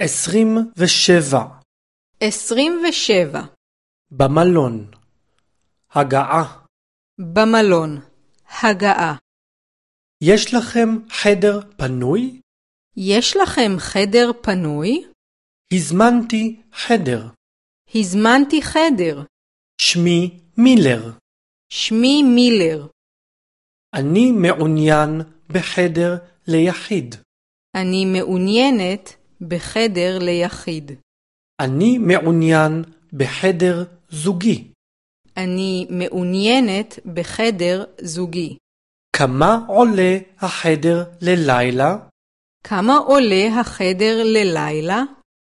27. 27. במלון. הגעה. במלון. הגעה. יש לכם חדר פנוי? יש לכם חדר פנוי? הזמנתי חדר. הזמנתי חדר. שמי מילר. שמי מילר. אני מעוניין בחדר ליחיד. אני מעוניינת בחדר ליחיד. אני מעוניין בחדר זוגי. אני מעוניינת בחדר זוגי. כמה עולה החדר ללילה? כמה עולה החדר ללילה?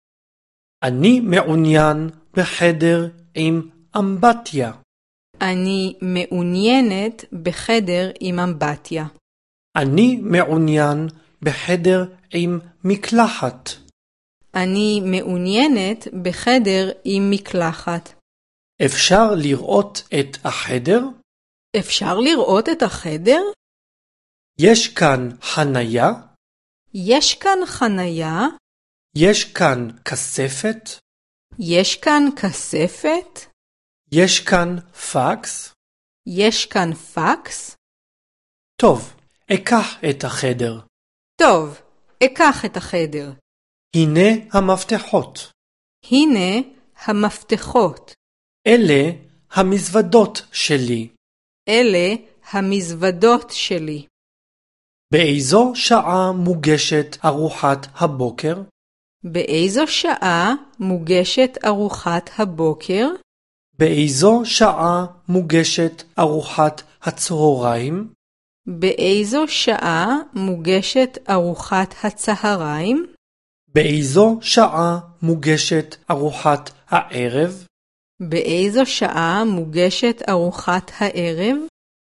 אני מעוניין בחדר עם אמבטיה. אני מעוניינת בחדר עם אמבטיה. אני מעוניין בחדר עם מקלחת. אני מעוניינת בחדר עם מקלחת. אפשר לראות את החדר? אפשר לראות את החדר? יש כאן חנייה? יש כאן חנייה? יש כאן כספת? יש כאן כספת? יש כאן פקס? יש כאן פקס? טוב, אקח את החדר. טוב, אקח את החדר. הנה המפתחות. הנה המפתחות. אלה המזוודות שלי. אלה המזוודות שלי. באיזו שעה מוגשת ארוחת הבוקר? באיזו שעה מוגשת ארוחת הבוקר? באיזו שעה מוגשת ארוחת הצהריים? באיזו שעה מוגשת ארוחת הצהריים? באיזו שעה מוגשת ארוחת הערב? באיזו שעה מוגשת ארוחת הערב?